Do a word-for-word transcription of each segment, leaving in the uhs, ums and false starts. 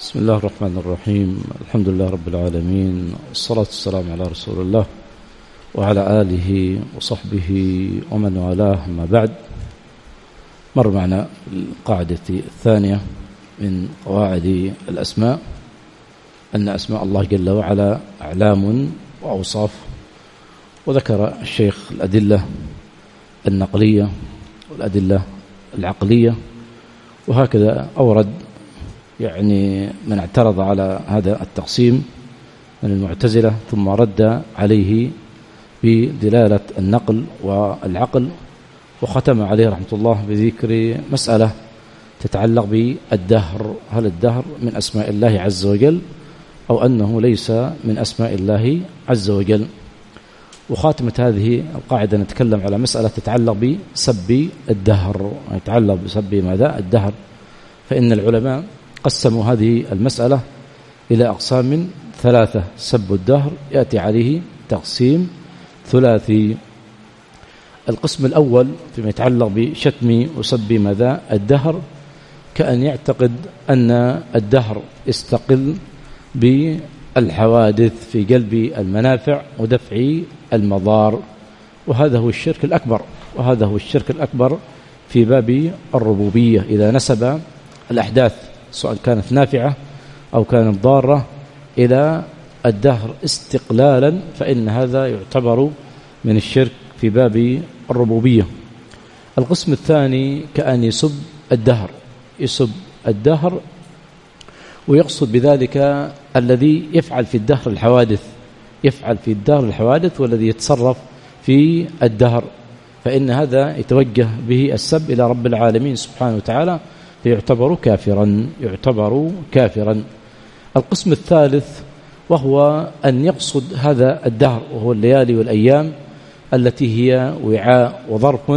بسم الله الرحمن الرحيم. الحمد لله رب العالمين، والصلاة والسلام على رسول الله وعلى آله وصحبه ومن والاه. ما بعد، مر معنا القاعدة الثانية من قواعد الأسماء أن أسماء الله جل وعلا أعلام وأوصاف، وذكر الشيخ الأدلة النقلية والأدلة العقلية، وهكذا أورد يعني من اعترض على هذا التقسيم من المعتزلة، ثم رد عليه بدلالة النقل والعقل، وختم عليه رحمة الله بذكر مسألة تتعلق بالدهر. هل الدهر من أسماء الله عز وجل أو أنه ليس من أسماء الله عز وجل؟ وخاتمة هذه القاعدة نتكلم على مسألة تتعلق بسب الدهر، يتعلق بسب ماذا؟ الدهر. فإن العلماء قسموا هذه المسألة إلى أقسام ثلاثة. سب الدهر يأتي عليه تقسيم ثلاثي. القسم الأول فيما يتعلق بشتم وسب ماذا؟ الدهر، كأن يعتقد أن الدهر يستقل بالحوادث في جلب المنافع ودفع المضار، وهذا هو الشرك الأكبر، وهذا هو الشرك الأكبر في باب الربوبية. إذا نسب الأحداث سواء كانت نافعة أو كانت ضارة إلى الدهر استقلالا، فإن هذا يعتبر من الشرك في باب الربوبية. القسم الثاني كأن يسب الدهر، يسب الدهر ويقصد بذلك الذي يفعل في الدهر الحوادث، يفعل في الدهر الحوادث والذي يتصرف في الدهر، فإن هذا يتوجه به السب إلى رب العالمين سبحانه وتعالى، فيعتبر كافرا، يعتبر كافرا. القسم الثالث وهو أن يقصد هذا الدهر وهو الليالي والأيام التي هي وعاء وظرف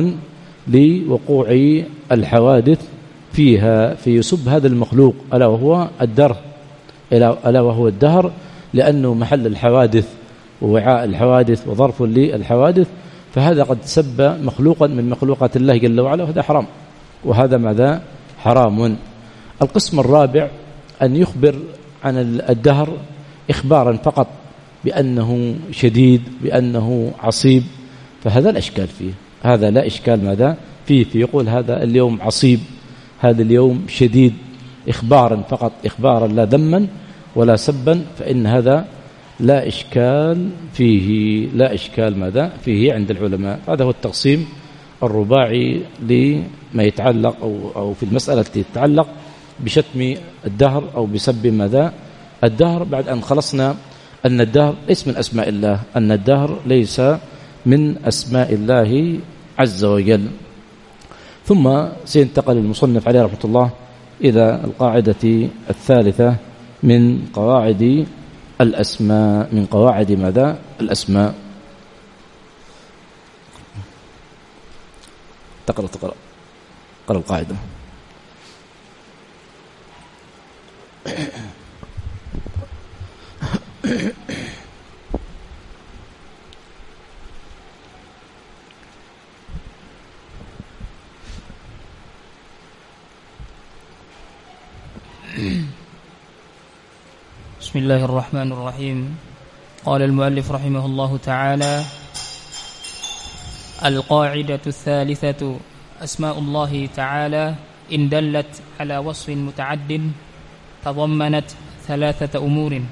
لوقوع الحوادث فيها، فيسب هذا المخلوق ألا وهو الدهر، ألا وهو الدهر، لأنه محل الحوادث ووعاء الحوادث وظرف للحوادث، فهذا قد سب مخلوقا من مخلوقات الله جل وعلا، وهذا حرام، وهذا ماذا؟ حرام. القسم الرابع أن يخبر عن الدهر إخبارا فقط بأنه شديد، بأنه عصيب، فهذا لا إشكال فيه، هذا لا إشكال ماذا فيه، فيقول هذا اليوم عصيب، هذا اليوم شديد، إخبارا فقط، إخبارا لا ذما ولا سبا، فإن هذا لا إشكال فيه، لا إشكال ماذا فيه عند العلماء. هذا هو التقسيم الرباعي لما يتعلق أو, أو في المسألة التي تتعلق بشتم الدهر أو بسب ماذا؟ الدهر، بعد أن خلصنا أن الدهر ليس من أسماء الله، أن الدهر ليس من أسماء الله عز وجل. ثم سينتقل المصنف عليه رحمة الله إلى القاعدة الثالثة من قواعد الأسماء، من قواعد ماذا؟ الأسماء. تقرأ تقرأ قرأ القاعدة. بسم الله الرحمن الرحيم. قال المؤلف رحمه الله تعالى: القاعدة الثالثة: أسماء الله تعالى إن دلت على وصف متعد تضمنت ثلاثة أمور.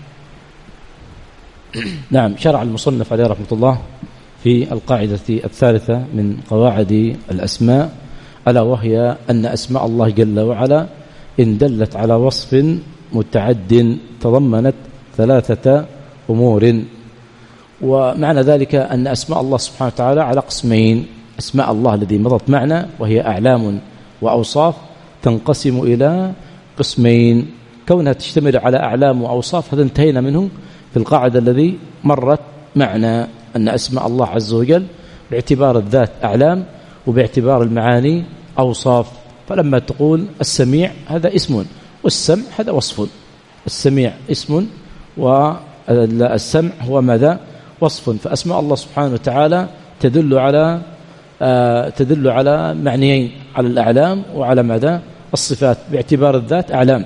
نعم، شرع المصنف عليه رحمة الله في القاعدة الثالثة من قواعد الأسماء، ألا وهي أن أسماء الله جل وعلا إن دلت على وصف متعد تضمنت ثلاثة أمور. ومعنى ذلك أن أسماء الله سبحانه وتعالى على قسمين: أسماء الله الذي مضت معنا وهي أعلام وأوصاف تنقسم إلى قسمين، كونها تشتمل على أعلام وأوصاف هذا انتهينا منه في القاعدة الذي مرت معنا، أن أسماء الله عز وجل باعتبار الذات أعلام وباعتبار المعاني أوصاف. فلما تقول السميع هذا اسم، والسمع هذا وصف، السميع اسم والسمع هو ماذا؟ وصف. فأسماء الله سبحانه وتعالى تدل على آه تدل على معنيين، على الأعلام وعلى ماذا؟ الصفات. باعتبار الذات أعلام،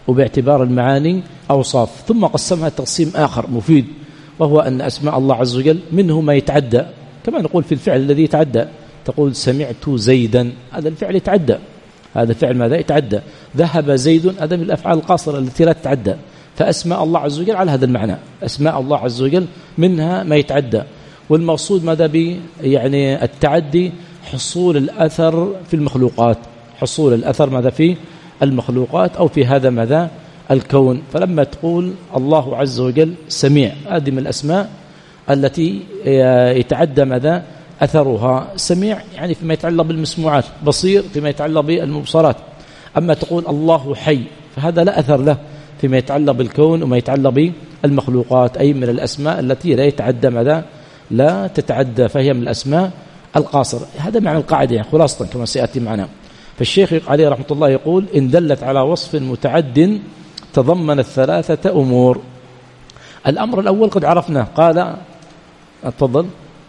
وباعتبار المعاني أوصاف. ثم قسمها تقسيم آخر مفيد، وهو أن أسماء الله عز وجل منه ما يتعدى، كما نقول في الفعل الذي يتعدى، تقول سمعت زيدا، هذا الفعل يتعدى، هذا الفعل ماذا يتعدى؟ ذهب زيد، هذا من الأفعال القاصرة التي لا تتعدى. فأسماء الله عز وجل على هذا المعنى، أسماء الله عز وجل منها ما يتعدى. والمقصود ماذا به؟ يعني التعدي حصول الأثر في المخلوقات، حصول الأثر ماذا في المخلوقات أو في هذا ماذا الكون. فلما تقول الله عز وجل سميع، هذه من الأسماء التي يتعدى ماذا أثرها. سميع يعني فيما يتعلق بالمسموعات، بصير فيما يتعلق بالمبصرات. أما تقول الله حي فهذا لا أثر له فيما يتعلق بالكون وما يتعلق بالمخلوقات، أي من الأسماء التي لا يتعدى ماذا لا تتعدى، فهي من الأسماء القاصرة. هذا معنى القاعدة يعني خلاصة كما سيأتي معنا. فالشيخ عليه رحمة الله يقول إن دلت على وصف متعد تضمن الثلاثة أمور. الأمر الأول قد عرفناه، قال اتفضل.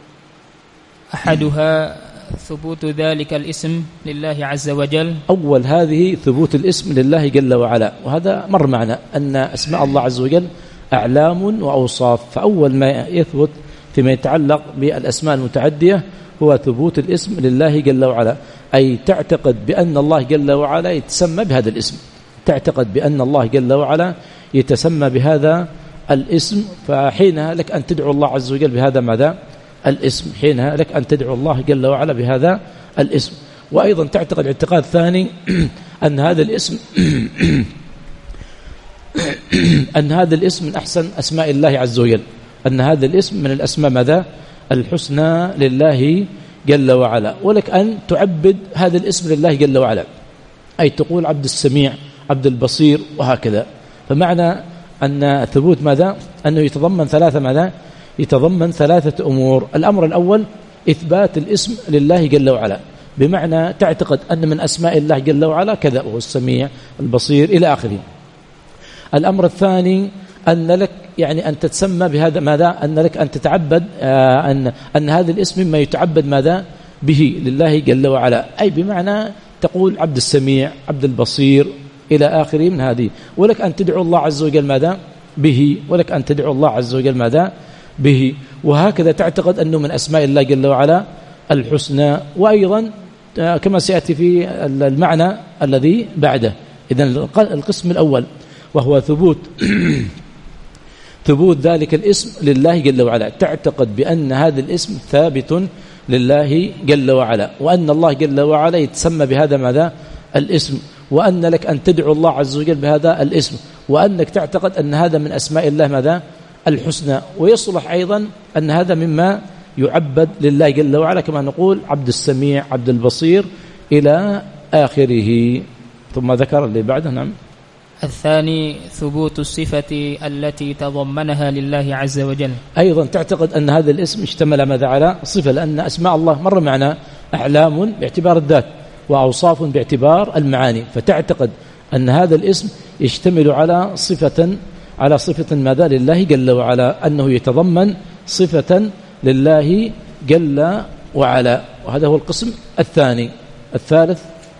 أحدها ثبوت ذلك الاسم لله عز وجل. أول هذه ثبوت الاسم لله جل وعلا، وهذا مر معنا أن أسماء الله عز وجل أعلام وأوصاف. فأول ما يثبت فيما يتعلق بالأسماء المتعدية هو ثبوت الاسم لله جل وعلا، أي تعتقد بأن الله جل وعلا يتسمى بهذا الاسم، تعتقد بأن الله جل وعلا يتسمى بهذا الاسم. فحينها لك أن تدعو الله عز وجل بهذا ماذا الاسم، حينها لك أن تدعو الله جل وعلا بهذا الاسم. وأيضا تعتقد اعتقاد ثاني أن هذا الاسم أن هذا الاسم من أحسن أسماء الله عز وجل، أن هذا الاسم من الأسماء ماذا الحسنى لله جل وعلا. ولك أن تعبد هذا الاسم لله جل وعلا، أي تقول عبد السميع، عبد البصير، وهكذا. فمعنى أن ثبوت ماذا أنه يتضمن ثلاثة ماذا يتضمن ثلاثة أمور. الأمر الأول إثبات الاسم لله جل وعلا، بمعنى تعتقد أن من أسماء الله جل وعلا كذا، وهو السميع البصير إلى آخره. الأمر الثاني أن لك يعني أن تتسمى بهذا ماذا أن لك أن تتعبد آه أن أن هذا الاسم مما يتعبد ماذا به لله جل وعلا، أي بمعنى تقول عبد السميع، عبد البصير إلى آخره من هذه. ولك أن تدعو الله عز وجل ماذا به، ولك أن تدعو الله عز وجل ماذا به. وهكذا تعتقد أنه من أسماء الله جل وعلا الحسنى. وأيضا كما سيأتي في المعنى الذي بعده. إذن القسم الأول وهو ثبوت ثبوت ذلك الاسم لله جل وعلا، تعتقد بأن هذا الاسم ثابت لله جل وعلا، وأن الله جل وعلا يتسمى بهذا ماذا الاسم، وأن لك أن تدعو الله عز وجل بهذا الاسم، وأنك تعتقد أن هذا من أسماء الله ماذا الحسنى. ويصلح أيضا أن هذا مما يعبد لله جل وعلا، كما نقول عبد السميع، عبد البصير إلى آخره. ثم ذكر اللي بعده. نعم. الثاني ثبوت الصفة التي تضمنها لله عز وجل، أيضا تعتقد أن هذا الاسم اشتمل ماذا على صفة، لأن أسماء الله مر معنا أعلام باعتبار الذات وأوصاف باعتبار المعاني، فتعتقد أن هذا الاسم يشتمل على صفة على صفة ماذا لله جل وعلا، أنه يتضمن صفة لله جل وعلا. وهذا هو القسم الثاني. الثالث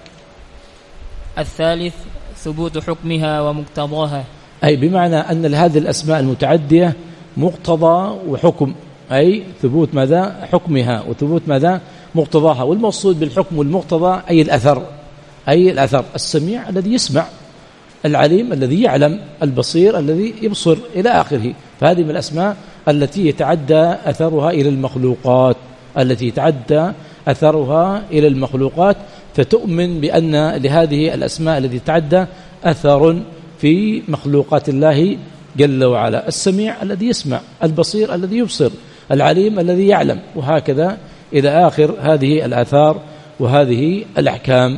الثالث ثبوت حكمها ومقتضاها، أي بمعنى أن هذه الأسماء المتعدية مقتضى وحكم، أي ثبوت ماذا حكمها وثبوت ماذا مقتضاها. والمقصود بالحكم والمقتضى أي الأثر، أي الأثر. السميع الذي يسمع، العليم الذي يعلم، البصير الذي يبصر إلى آخره. فهذه من الأسماء التي يتعدى أثرها إلى المخلوقات، التي يتعدى أثرها إلى المخلوقات، فتؤمن بأن لهذه الأسماء التي تعدى أثر في مخلوقات الله جل وعلا. السميع الذي يسمع، البصير الذي يبصر، العليم الذي يعلم، وهكذا إلى آخر هذه الآثار وهذه الأحكام.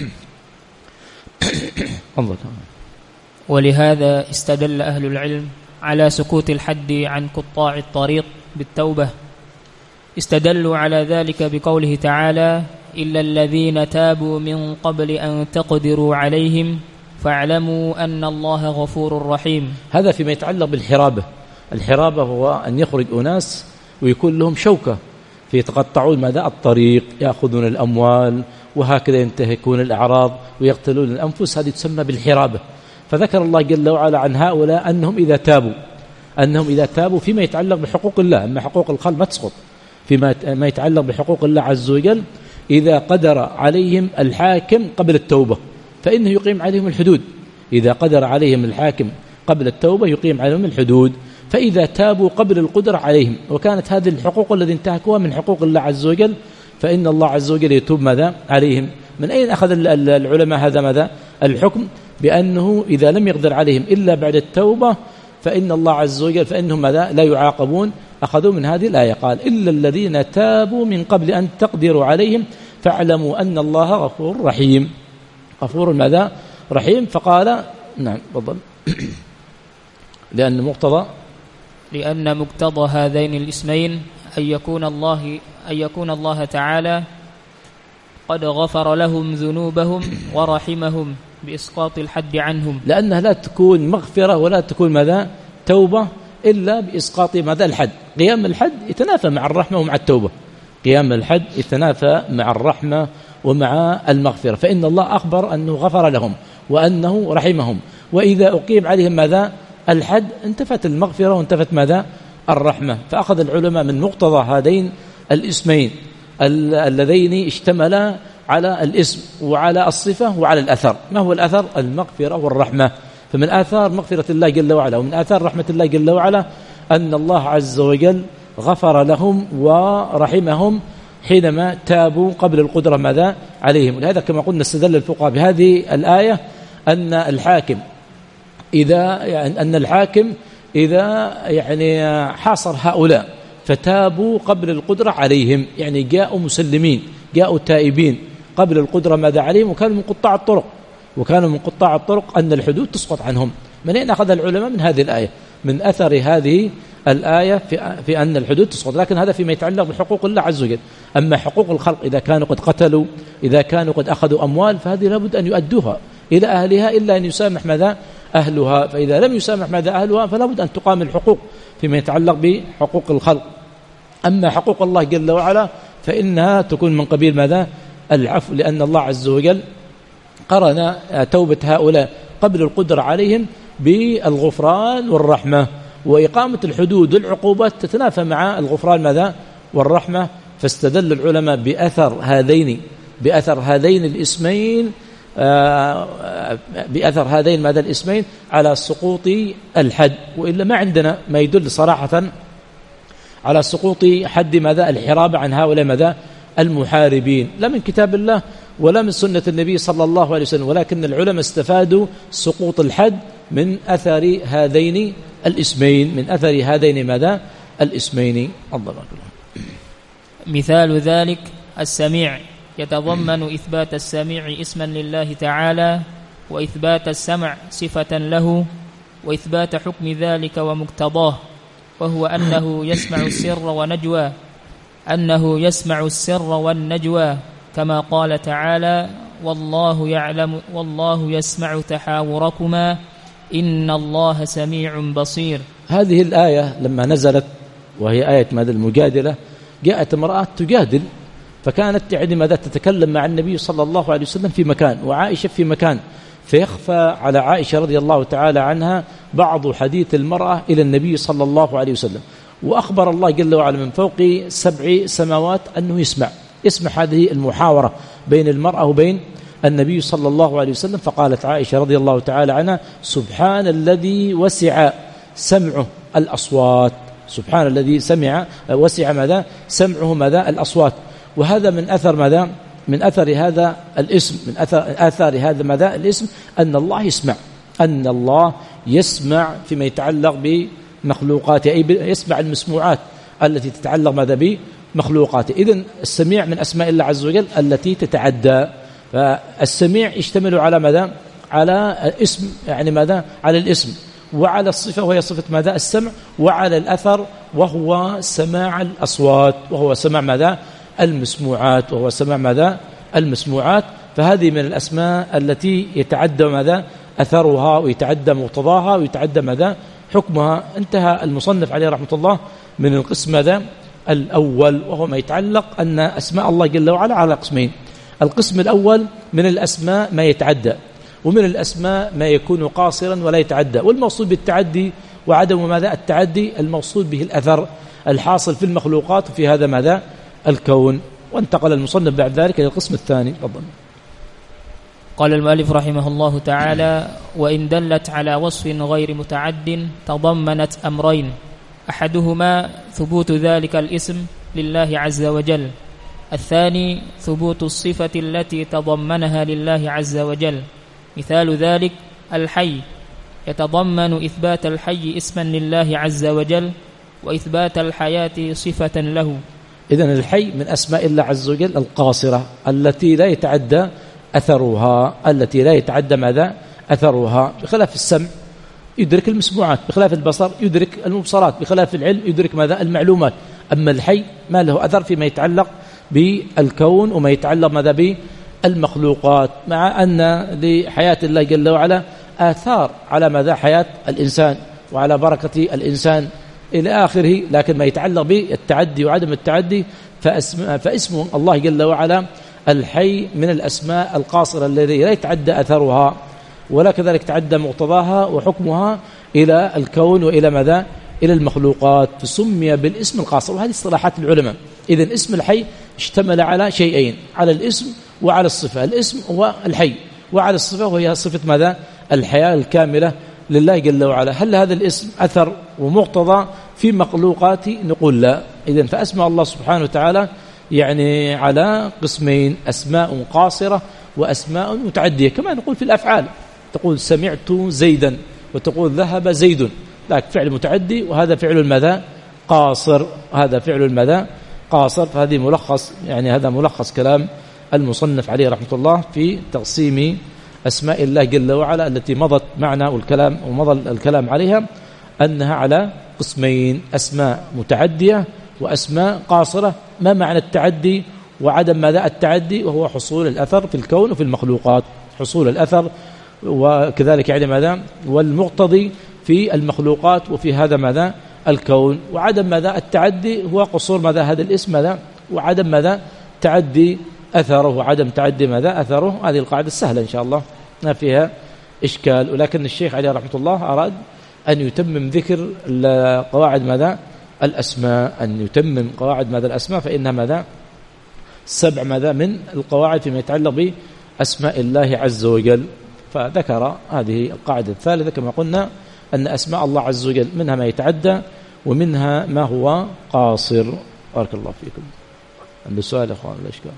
ولهذا استدل أهل العلم على سكوت الحد عن قطاع الطريق بالتوبة. استدلوا على ذلك بقوله تعالى: إلا الذين تابوا من قبل أن تقدروا عليهم فاعلموا أن الله غفور رحيم. هذا فيما يتعلق بالحرابة. الحرابة هو أن يخرج أناس ويكون لهم شوكة فيتقطعون ماذا الطريق، يأخذون الأموال، وهكذا ينتهكون الأعراض ويقتلون الأنفس. هذه تسمى بالحرابة. فذكر الله جل وعلا عن هؤلاء أنهم إذا تابوا أنهم إذا تابوا فيما يتعلق بحقوق الله، أما حقوق الخلق ما تسقط، فيما ما يتعلق بحقوق الله عز وجل إذا قدر عليهم الحاكم قبل التوبة فإنه يقيم عليهم الحدود، إذا قدر عليهم الحاكم قبل التوبة يقيم عليهم الحدود، فإذا تابوا قبل القدرة عليهم وكانت هذه الحقوق التي انتهكوها من حقوق الله عز وجل فإن الله عز وجل يتوب ماذا عليهم. من أين أخذ العلماء هذا ماذا الحكم؟ بأنه إذا لم يقدر عليهم إلا بعد التوبة فإن الله عز وجل فإنهم ماذا لا يعاقبون. أخذوا من هذه الآية قال إلا الذين تابوا من قبل أن تقدروا عليهم فاعلموا أن الله غفور رحيم، غفور ماذا رحيم. فقال نعم تفضل لأن مقتضى لأن مقتضى هذين الاسمين أن يكون الله أن يكون الله تعالى قد غفر لهم ذنوبهم ورحمهم بإسقاط الحد عنهم، لأنها لا تكون مغفرة ولا تكون ماذا توبة إلا بإسقاط ماذا الحد. قيام الحد يتنافى مع الرحمة ومع التوبة، قيام الحد يتنافى مع الرحمة ومع المغفرة، فإن الله أخبر أنه غفر لهم وأنه رحمهم، وإذا أقيم عليهم ماذا الحد انتفت المغفرة وانتفت ماذا الرحمة. فأخذ العلماء من مقتضى هذين الاسمين اللذين اشتملا على الاسم وعلى الصفة وعلى الأثر. ما هو الأثر؟ المغفرة والرحمة. فمن آثار مغفرة الله جل وعلا ومن آثار رحمة الله جل وعلا أن الله عز وجل غفر لهم ورحمهم حينما تابوا قبل القدرة ماذا عليهم. ولهذا كما قلنا استدل الفقهاء بهذه الآية أن الحاكم إذا يعني أن الحاكم إذا يعني حاصر هؤلاء فتابوا قبل القدرة عليهم، يعني جاءوا مسلمين جاءوا تائبين قبل القدرة ماذا عليهم وكانوا من قطاع الطرق وكانوا من قطاع الطرق أن الحدود تسقط عنهم. من أين أخذ العلماء؟ من هذه الآية، من أثر هذه الآية في, في أن الحدود تسقط. لكن هذا فيما يتعلق بحقوق الله عز وجل. أما حقوق الخلق إذا كانوا قد قتلوا إذا كانوا قد أخذوا أموال فهذه لابد أن يؤدوها إلى أهلها إلا أن يسامح ماذا أهلها، فإذا لم يسامح ماذا أهلها فلابد أن تقام الحقوق فيما يتعلق بحقوق الخلق. أما حقوق الله جل وعلا فإنها تكون من قبيل ماذا العفو، لأن الله عز وجل قرن توبة هؤلاء قبل القدرة عليهم بالغفران والرحمة، وإقامة الحدود والعقوبات تتنافى مع الغفران ماذا والرحمة. فاستدل العلماء بأثر هذين بأثر هذين الاسمين بأثر هذين ماذا الاسمين على سقوط الحد، وإلا ما عندنا ما يدل صراحة على سقوط حد ماذا الحرابة عن هؤلاء ماذا المحاربين، لا من كتاب الله ولا من سنة النبي صلى الله عليه وسلم، ولكن العلماء استفادوا سقوط الحد من أثر هذين الاسمين من أثر هذين ماذا الاسمين. الله أكبر. مثال ذلك السميع يتضمن إثبات السميع اسما لله تعالى وإثبات السمع صفة له وإثبات حكم ذلك ومقتضاه، وهو أنه يسمع السر ونجوى أنه يسمع السر والنجوى كما قال تعالى والله يعلم والله يسمع تحاوركما إن الله سميع بصير. هذه الآية لما نزلت وهي آية ماذا المجادلة جاءت امرأة تجادل، فكانت يعني ماذا تتكلم مع النبي صلى الله عليه وسلم في مكان وعائشة في مكان، فيخفى على عائشة رضي الله تعالى عنها بعض حديث المرأة إلى النبي صلى الله عليه وسلم، وأخبر الله جل وعلا من فوق سبع سماوات أنه يسمع يسمع هذه المحاورة بين المرأة وبين النبي صلى الله عليه وسلم. فقالت عائشة رضي الله تعالى عنها سبحان الذي وسع سمعه الأصوات، سبحان الذي سمع وسع ماذا سمعه ماذا الأصوات. وهذا من أثر ماذا من أثر هذا الاسم من أثر, أثر هذا ماذا الاسم أن الله يسمع أن الله يسمع فيما يتعلق بمخلوقاته، أي يسمع المسموعات التي تتعلق ماذا بمخلوقاته. إذن السميع من أسماء الله عز وجل التي تتعدى. فالسميع يشتمل على ماذا على اسم يعني ماذا على الاسم وعلى الصفة وهي صفة ماذا السمع، وعلى الأثر وهو سماع الأصوات وهو سماع ماذا المسموعات وهو سماع ماذا المسموعات. فهذه من الأسماء التي يتعدى ماذا أثرها ويتعدى مقتضاها ويتعدى ماذا حكمها. انتهى المصنف عليه رحمة الله من القسم ماذا الأول، وهو ما يتعلق أن أسماء الله جل وعلا على قسمين. القسم الأول من الأسماء ما يتعدى، ومن الأسماء ما يكون قاصرا ولا يتعدى. والمقصود بالتعدي وعدم ماذا التعدي المقصود به الأثر الحاصل في المخلوقات وفي هذا ماذا الكون. وانتقل المصنف بعد ذلك إلى القسم الثاني. تفضل. قال المؤلف رحمه الله تعالى: وإن دلت على وصف غير متعد تضمنت أمرين: أحدهما ثبوت ذلك الاسم لله عز وجل، الثاني ثبوت الصفة التي تضمنها لله عز وجل. مثال ذلك الحي، يتضمن إثبات الحي اسما لله عز وجل وإثبات الحياة صفة له. إذن الحي من أسماء الله عز وجل القاصرة التي لا يتعدى أثرها، التي لا يتعدى ماذا أثرها، بخلاف السمع يدرك المسموعات، بخلاف البصر يدرك المبصرات، بخلاف العلم يدرك ماذا المعلومات. أما الحي ما له أثر فيما يتعلق بالكون وما يتعلق ماذا بالمخلوقات، مع أن لحياة الله جل وعلا آثار على ماذا حياة الإنسان وعلى بركة الإنسان إلى آخره. لكن ما يتعلق بالتعدي وعدم التعدي فاسم, فاسم الله جل وعلا الحي من الأسماء القاصرة الذي لا يتعدى أثرها ولا كذلك تعدى مقتضاها وحكمها إلى الكون وإلى ماذا إلى المخلوقات، فسمي بالاسم القاصر. وهذه اصطلاحات العلماء. إذن اسم الحي اشتمل على شيئين، على الاسم وعلى الصفة. الاسم هو الحي، وعلى الصفة وهي صفة ماذا الحياة الكاملة لله جل وعلا. هل هذا الاسم أثر ومقتضى في مخلوقاته؟ نقول لا. إذن فأسماء الله سبحانه وتعالى يعني على قسمين: أسماء قاصرة وأسماء متعدية. كما نقول في الأفعال، تقول سمعت زيدا وتقول ذهب زيد، لكن فعل متعدي وهذا فعل الماذا قاصر، هذا فعل الماذا قاصر. فهذه ملخص يعني هذا ملخص كلام المصنف عليه رحمة الله في تقسيم أسماء الله جل وعلا التي مضت معنا والكلام ومضى الكلام عليها، أنها على قسمين: أسماء متعدية وأسماء قاصرة. ما معنى التعدي وعدم ماذا التعدي؟ وهو حصول الأثر في الكون وفي المخلوقات، حصول الأثر وكذلك يعني ماذا والمقتضي في المخلوقات وفي هذا ماذا الكون. وعدم ماذا التعدي هو قصور ماذا هذا الاسم ماذا وعدم ماذا تعدي أثره وعدم تعدي ماذا أثره. هذه القاعدة السهلة إن شاء الله ما فيها إشكال. ولكن الشيخ عليه رحمة الله أراد أن يتمم ذكر قواعد ماذا الأسماء، أن يتمم قواعد ماذا الأسماء، فإنها ماذا سبع ماذا من القواعد فيما يتعلق بأسماء الله عز وجل. فذكر هذه القاعدة الثالثة كما قلنا أن أسماء الله عز وجل منها ما يتعدى ومنها ما هو قاصر. بارك الله فيكم. عنده سؤال يا أخوان ولا إشكال؟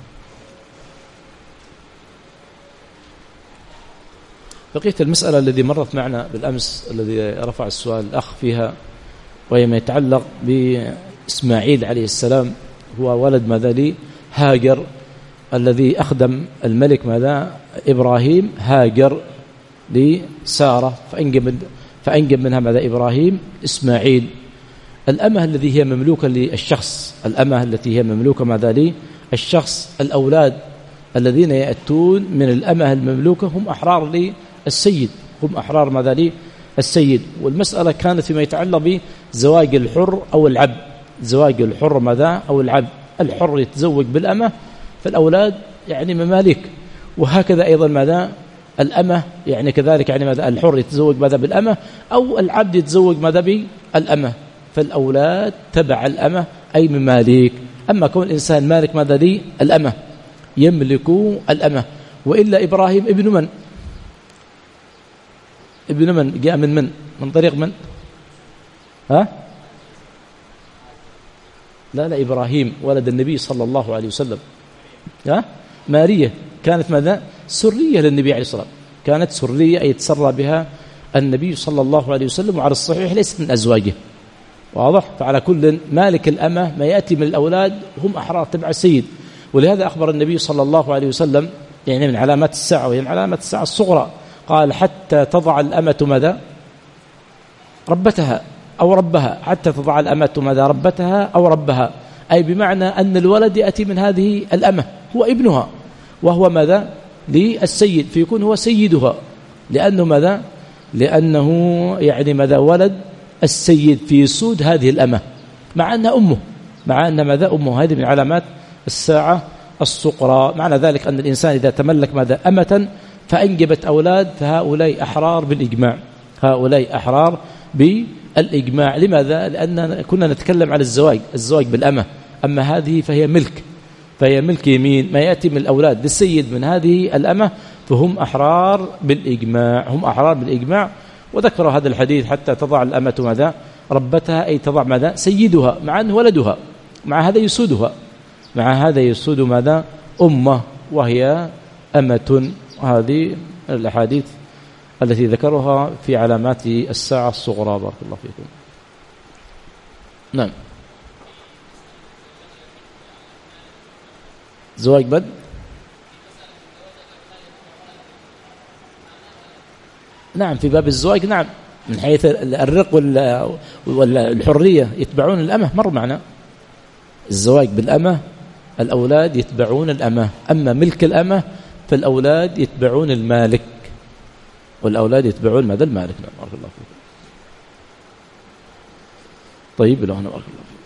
بقية المسألة الذي مرت معنا بالأمس الذي رفع السؤال الأخ فيها، وهي ما يتعلق بإسماعيل عليه السلام، هو ولد ماذا لي هاجر الذي أخدم الملك ماذا إبراهيم هاجر لسارة، فأنجب, فأنجب منها ماذا إبراهيم إسماعيل. الأمة الذي هي مملوكة للشخص، الأمة التي هي مملوكة ماذا لي الشخص، الأولاد الذين يأتون من الأمة المملوكة هم أحرار للسيد، هم أحرار ماذا لي السيد. والمسألة كانت فيما يتعلق بزواج الحر أو العبد، زواج الحر ماذا أو العبد. الحر يتزوج بالأمة فالأولاد يعني مماليك، وهكذا أيضا ماذا الأمة يعني كذلك يعني ماذا الحر يتزوج ماذا بالأمة أو العبد يتزوج ماذا بالأمة، فالأولاد تبع الأمة أي مماليك. أما كون الإنسان مالك ماذا لي الأمة يملك الأمة. وإلا إبراهيم ابن من؟ ابن من؟ جاء من من؟ من طريق من؟ ها؟ لا لا إبراهيم ولد النبي صلى الله عليه وسلم. ها؟ مارية كانت ماذا؟ سرية للنبي عليه الصلاة والسلام، كانت سرية أي يتسرى بها النبي صلى الله عليه وسلم، وعلى الصحيح ليست من أزواجه. واضح؟ فعلى كل مالك الأمة ما يأتي من الأولاد هم أحرار تبع السيد. ولهذا أخبر النبي صلى الله عليه وسلم يعني من علامات الساعة، وهي من علامات الساعة الصغرى، قال حتى تضع الأمة ماذا ربتها أو ربها، حتى تضع الأمة ماذا ربتها أو ربها، أي بمعنى أن الولد يأتي من هذه الأمة هو ابنها وهو ماذا للسيد، فيكون هو سيدها لأنه ماذا لأنه يعني ماذا ولد السيد في سود هذه الأمة، مع أنها أمه، مع أن ماذا أمه. هذه من علامات الساعة الصغرى. معنى ذلك أن الإنسان إذا تملك ماذا أمة فأنجبت أولاد فهؤلاء أحرار بالإجماع، هؤلاء أحرار بالإجماع. لماذا؟ لأننا كنا نتكلم على الزواج، الزواج بالأمة، أما هذه فهي ملك، فهي ملك يمين، ما يأتي من الأولاد للسيد من هذه الأمة فهم أحرار بالإجماع، هم أحرار بالإجماع. وذكروا هذا الحديث حتى تضع الأمة ماذا؟ ربتها، أي تضع ماذا؟ سيدها، مع أنه ولدها، مع هذا يسودها، مع هذا يسود ماذا؟ أمة وهي أمة. هذه الأحاديث التي ذكرها في علامات الساعة الصغرى. بارك الله فيكم. نعم. زواج بدء نعم في باب الزواج، نعم من حيث الرق والحرية يتبعون الأمة، مر معنا الزواج بالأمة، الأولاد يتبعون الأمة، أما ملك الأمة فالأولاد يتبعون المالك، والأولاد يتبعون ماذا؟ المالك. نعم بارك الله فيكم. طيب لو هنا بارك الله فيكم.